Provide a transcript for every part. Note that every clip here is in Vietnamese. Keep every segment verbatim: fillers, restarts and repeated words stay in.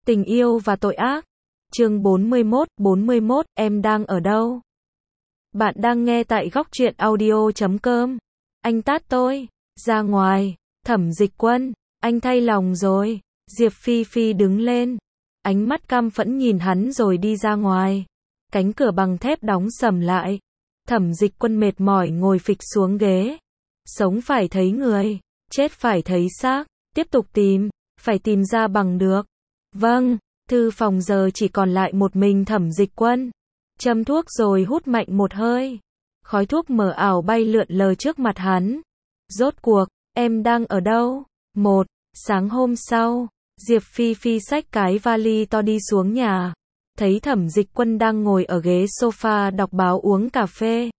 Tình yêu và tội ác. Chương bốn mươi mốt, bốn mươi mốt, em đang ở đâu? Bạn đang nghe tại góc truyện audio chấm com. Anh tát tôi. Ra ngoài. Thẩm Dịch Quân. Anh thay lòng rồi. Diệp Phi Phi đứng lên. Ánh mắt căm phẫn nhìn hắn rồi đi ra ngoài. Cánh cửa bằng thép đóng sầm lại. Thẩm Dịch Quân mệt mỏi ngồi phịch xuống ghế. Sống phải thấy người, chết phải thấy xác. Tiếp tục tìm, phải tìm ra bằng được. Vâng, thư phòng giờ chỉ còn lại một mình Thẩm Dịch Quân. Châm thuốc rồi hút mạnh một hơi. Khói thuốc mờ ảo bay lượn lờ trước mặt hắn. Rốt cuộc, em đang ở đâu? Một, sáng hôm sau, Diệp Phi Phi xách cái vali to đi xuống nhà. Thấy Thẩm Dịch Quân đang ngồi ở ghế sofa đọc báo uống cà phê.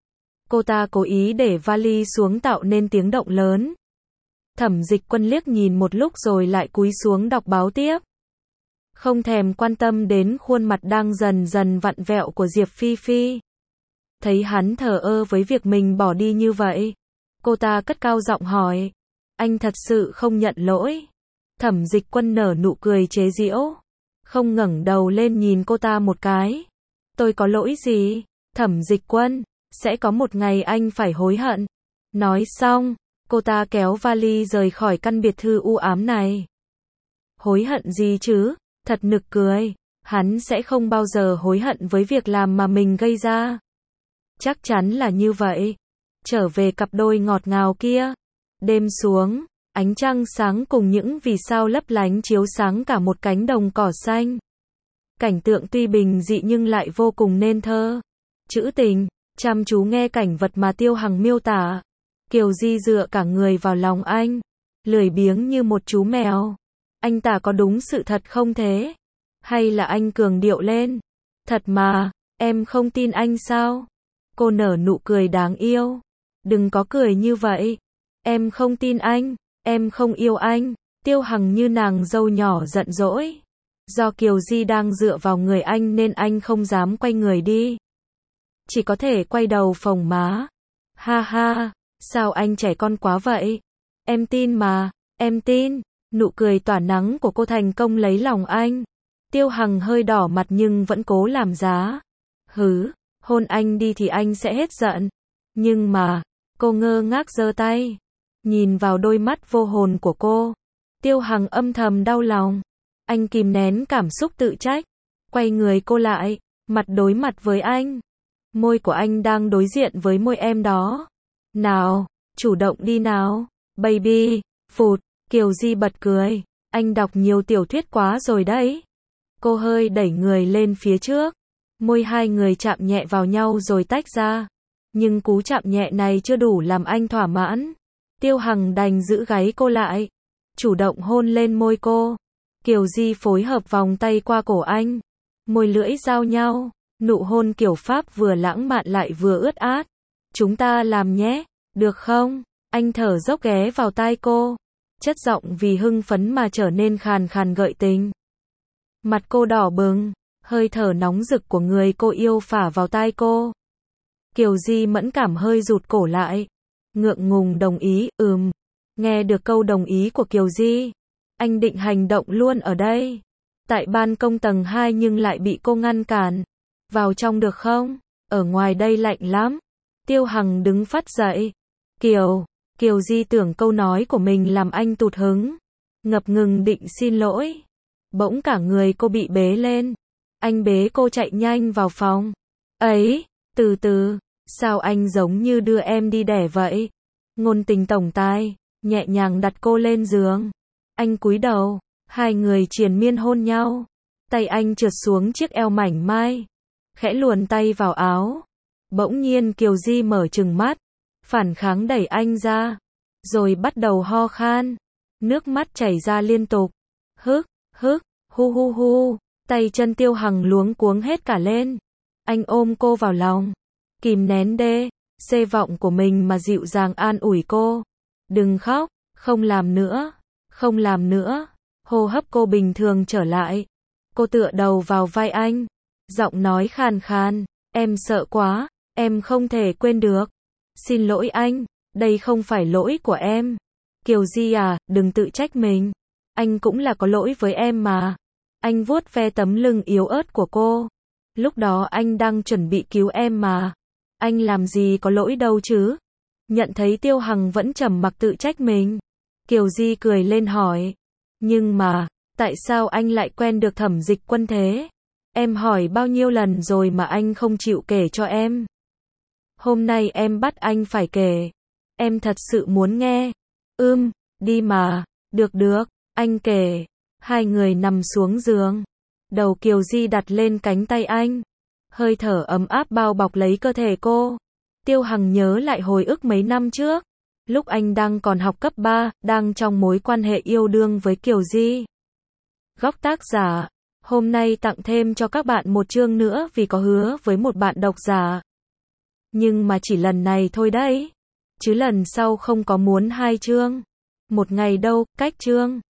Cô ta cố ý để vali xuống tạo nên tiếng động lớn. Thẩm Dịch Quân liếc nhìn một lúc rồi lại cúi xuống đọc báo tiếp. Không thèm quan tâm đến khuôn mặt đang dần dần vặn vẹo của Diệp Phi Phi. Thấy hắn thờ ơ với việc mình bỏ đi như vậy, cô ta cất cao giọng hỏi. Anh thật sự không nhận lỗi? Thẩm Dịch Quân nở nụ cười chế giễu. Không ngẩng đầu lên nhìn cô ta một cái. Tôi có lỗi gì? Thẩm Dịch Quân, sẽ có một ngày anh phải hối hận. Nói xong, cô ta kéo vali rời khỏi căn biệt thự u ám này. Hối hận gì chứ? Thật nực cười. Hắn sẽ không bao giờ hối hận với việc làm mà mình gây ra. Chắc chắn là như vậy. Trở về cặp đôi ngọt ngào kia. Đêm xuống, ánh trăng sáng cùng những vì sao lấp lánh chiếu sáng cả một cánh đồng cỏ xanh. Cảnh tượng tuy bình dị nhưng lại vô cùng nên thơ. Trữ tình, chăm chú nghe cảnh vật mà Tiêu Hằng miêu tả. Kiều Di dựa cả người vào lòng anh, lười biếng như một chú mèo. Anh tả có đúng sự thật không thế? Hay là anh cường điệu lên? Thật mà, em không tin anh sao? Cô nở nụ cười đáng yêu. Đừng có cười như vậy. Em không tin anh, em không yêu anh. Tiêu Hằng như nàng dâu nhỏ giận dỗi. Do Kiều Di đang dựa vào người anh nên anh không dám quay người đi. Chỉ có thể quay đầu phồng má. Ha ha, sao anh trẻ con quá vậy? Em tin mà, em tin. Nụ cười tỏa nắng của cô thành công lấy lòng anh. Tiêu Hằng hơi đỏ mặt nhưng vẫn cố làm giá. Hứ, hôn anh đi thì anh sẽ hết giận. Nhưng mà, cô ngơ ngác giơ tay. Nhìn vào đôi mắt vô hồn của cô. Tiêu Hằng âm thầm đau lòng. Anh kìm nén cảm xúc tự trách. Quay người cô lại, mặt đối mặt với anh. Môi của anh đang đối diện với môi em đó. Nào, chủ động đi nào. Baby, phụt. Kiều Di bật cười. Anh đọc nhiều tiểu thuyết quá rồi đấy. Cô hơi đẩy người lên phía trước. Môi hai người chạm nhẹ vào nhau rồi tách ra. Nhưng cú chạm nhẹ này chưa đủ làm anh thỏa mãn. Tiêu Hằng đành giữ gáy cô lại. Chủ động hôn lên môi cô. Kiều Di phối hợp vòng tay qua cổ anh. Môi lưỡi giao nhau. Nụ hôn kiểu Pháp vừa lãng mạn lại vừa ướt át. Chúng ta làm nhé, được không? Anh thở dốc ghé vào tai cô. Chất giọng vì hưng phấn mà trở nên khàn khàn gợi tình. Mặt cô đỏ bừng, hơi thở nóng rực của người cô yêu phả vào tai cô. Kiều Di mẫn cảm hơi rụt cổ lại. Ngượng ngùng đồng ý, ừm. Nghe được câu đồng ý của Kiều Di, anh định hành động luôn ở đây. Tại ban công tầng hai nhưng lại bị cô ngăn cản. Vào trong được không? Ở ngoài đây lạnh lắm. Tiêu Hằng đứng phắt dậy. Kiều, Kiều Di tưởng câu nói của mình làm anh tụt hứng. Ngập ngừng định xin lỗi. Bỗng cả người cô bị bế lên. Anh bế cô chạy nhanh vào phòng. Ấy, từ từ, sao anh giống như đưa em đi đẻ vậy? Ngôn tình tổng tài, nhẹ nhàng đặt cô lên giường. Anh cúi đầu, hai người triền miên hôn nhau. Tay anh trượt xuống chiếc eo mảnh mai. Khẽ luồn tay vào áo. Bỗng nhiên Kiều Di mở trừng mắt. Phản kháng đẩy anh ra. Rồi bắt đầu ho khan. Nước mắt chảy ra liên tục. Hức, hức, hu hu hu. Tay chân Tiêu Hằng luống cuống hết cả lên. Anh ôm cô vào lòng. Kìm nén đê, xê vọng của mình mà dịu dàng an ủi cô. Đừng khóc, không làm nữa, không làm nữa. Hô hấp cô bình thường trở lại. Cô tựa đầu vào vai anh. Giọng nói khàn khàn. Em sợ quá, em không thể quên được. Xin lỗi anh, đây không phải lỗi của em. Kiều Di à, đừng tự trách mình. Anh cũng là có lỗi với em mà. Anh vuốt ve tấm lưng yếu ớt của cô. Lúc đó anh đang chuẩn bị cứu em mà. Anh làm gì có lỗi đâu chứ. Nhận thấy Tiêu Hằng vẫn trầm mặc tự trách mình. Kiều Di cười lên hỏi. Nhưng mà, tại sao anh lại quen được Thẩm Dịch Quân thế? Em hỏi bao nhiêu lần rồi mà anh không chịu kể cho em. Hôm nay em bắt anh phải kể. Em thật sự muốn nghe. Ưm, đi mà. Được được, anh kể. Hai người nằm xuống giường. Đầu Kiều Di đặt lên cánh tay anh. Hơi thở ấm áp bao bọc lấy cơ thể cô. Tiêu Hằng nhớ lại hồi ức mấy năm trước. Lúc anh đang còn học cấp ba, đang trong mối quan hệ yêu đương với Kiều Di. Góc tác giả. Hôm nay tặng thêm cho các bạn một chương nữa vì có hứa với một bạn độc giả. Nhưng mà chỉ lần này thôi đấy. Chứ lần sau không có muốn hai chương. Một ngày đâu, cách chương.